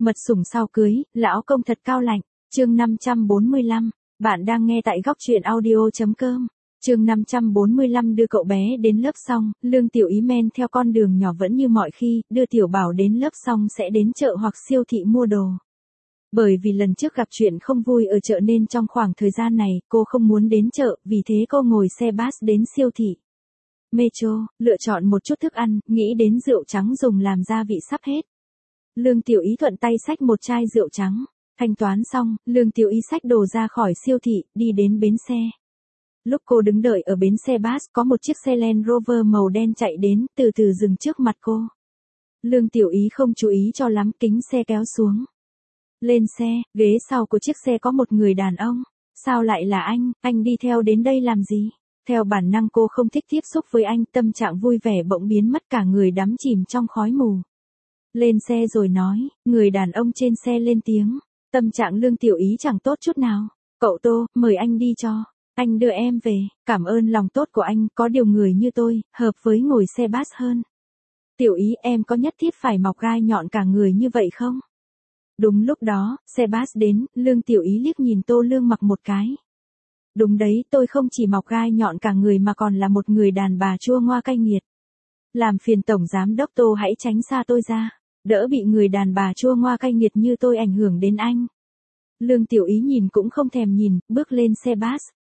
Mật sủng sau cưới, lão công thật cao lạnh. Chương 545, bạn đang nghe tại góc truyện audio.com. Chương 545 đưa cậu bé đến lớp xong, Lương Tiểu Ý men theo con đường nhỏ vẫn như mọi khi, đưa Tiểu Bảo đến lớp xong sẽ đến chợ hoặc siêu thị mua đồ. Bởi vì lần trước gặp chuyện không vui ở chợ nên trong khoảng thời gian này, cô không muốn đến chợ, vì thế cô ngồi xe bus đến siêu thị. Metro, lựa chọn một chút thức ăn, nghĩ đến rượu trắng dùng làm gia vị sắp hết. Lương Tiểu Ý thuận tay xách một chai rượu trắng. Thanh toán xong, Lương Tiểu Ý xách đồ ra khỏi siêu thị, đi đến bến xe. Lúc cô đứng đợi ở bến xe bus, có một chiếc xe Land Rover màu đen chạy đến, từ từ dừng trước mặt cô. Lương Tiểu Ý không chú ý cho lắm, kính xe kéo xuống. Lên xe, ghế sau của chiếc xe có một người đàn ông. Sao lại là anh đi theo đến đây làm gì? Theo bản năng cô không thích tiếp xúc với anh, tâm trạng vui vẻ bỗng biến mất, cả người đắm chìm trong khói mù. Lên xe rồi nói, người đàn ông trên xe lên tiếng. Tâm trạng Lương Tiểu Ý chẳng tốt chút nào. Cậu Tô, mời anh đi cho. Anh đưa em về, cảm ơn lòng tốt của anh, có điều người như tôi, hợp với ngồi xe bus hơn. Tiểu Ý, em có nhất thiết phải mọc gai nhọn cả người như vậy không? Đúng lúc đó, xe bus đến, Lương Tiểu Ý liếc nhìn Tô Lương mặc một cái. Đúng đấy, tôi không chỉ mọc gai nhọn cả người mà còn là một người đàn bà chua ngoa cay nghiệt. Làm phiền Tổng Giám Đốc Tô hãy tránh xa tôi ra, đỡ bị người đàn bà chua ngoa cay nghiệt như tôi ảnh hưởng đến anh. Lương Tiểu Ý nhìn cũng không thèm nhìn, bước lên xe bus.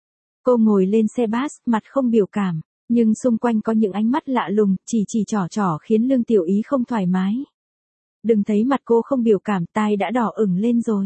Cô ngồi lên xe bus, mặt không biểu cảm, nhưng xung quanh có những ánh mắt lạ lùng, chỉ trỏ khiến Lương Tiểu Ý không thoải mái. Đừng thấy mặt cô không biểu cảm, tai đã đỏ ửng lên rồi.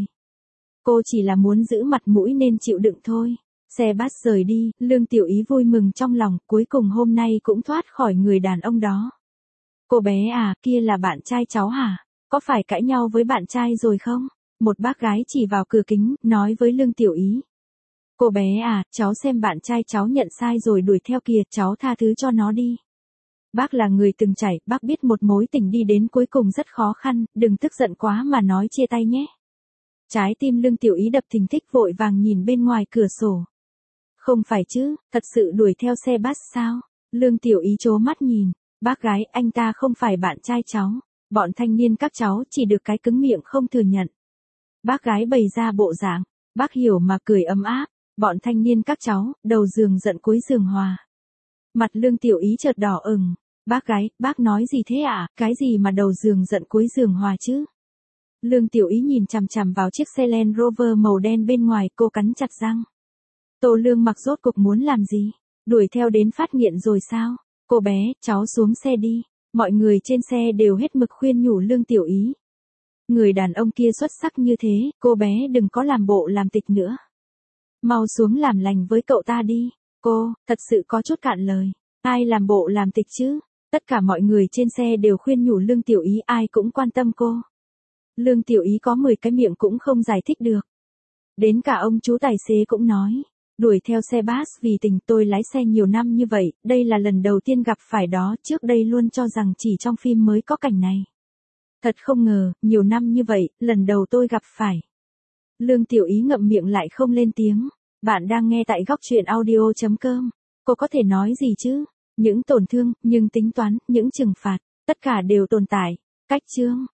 Cô chỉ là muốn giữ mặt mũi nên chịu đựng thôi. Xe bus rời đi, Lương Tiểu Ý vui mừng trong lòng, cuối cùng hôm nay cũng thoát khỏi người đàn ông đó. Cô bé à, kia là bạn trai cháu hả? Có phải cãi nhau với bạn trai rồi không? Một bác gái chỉ vào cửa kính, nói với Lương Tiểu Ý. Cô bé à, cháu xem bạn trai cháu nhận sai rồi đuổi theo kìa, cháu tha thứ cho nó đi. Bác là người từng trải, bác biết một mối tình đi đến cuối cùng rất khó khăn, đừng tức giận quá mà nói chia tay nhé. Trái tim Lương Tiểu Ý đập thình thịch, vội vàng nhìn bên ngoài cửa sổ. Không phải chứ, thật sự đuổi theo xe bus sao? Lương Tiểu Ý trố mắt nhìn, bác gái, anh ta không phải bạn trai cháu, bọn thanh niên các cháu chỉ được cái cứng miệng không thừa nhận. Bác gái bày ra bộ dạng, bác hiểu mà cười ấm áp, bọn thanh niên các cháu, đầu giường giận cuối giường hòa. Mặt Lương Tiểu Ý chợt đỏ ửng, bác gái, bác nói gì thế ạ, cái gì mà đầu giường giận cuối giường hòa chứ? Lương Tiểu Ý nhìn chằm chằm vào chiếc xe Land Rover màu đen bên ngoài, cô cắn chặt răng. Tô Lương mặc rốt cuộc muốn làm gì? Đuổi theo đến phát nghiện rồi sao? Cô bé, cháu xuống xe đi. Mọi người trên xe đều hết mực khuyên nhủ Lương Tiểu Ý. Người đàn ông kia xuất sắc như thế, cô bé đừng có làm bộ làm tịch nữa. Mau xuống làm lành với cậu ta đi. Cô, thật sự có chút cạn lời. Ai làm bộ làm tịch chứ? Tất cả mọi người trên xe đều khuyên nhủ Lương Tiểu Ý, ai cũng quan tâm cô. Lương Tiểu Ý có 10 cái miệng cũng không giải thích được. Đến cả ông chú tài xế cũng nói. Đuổi theo xe bus vì tình, tôi lái xe nhiều năm như vậy, đây là lần đầu tiên gặp phải đó, trước đây luôn cho rằng chỉ trong phim mới có cảnh này. Thật không ngờ, nhiều năm như vậy, lần đầu tôi gặp phải. Lương Tiểu Ý ngậm miệng lại không lên tiếng. Bạn đang nghe tại góc truyện audio.com. Cô có thể nói gì chứ? Những tổn thương, những tính toán, những trừng phạt, tất cả đều tồn tại. Cách chương.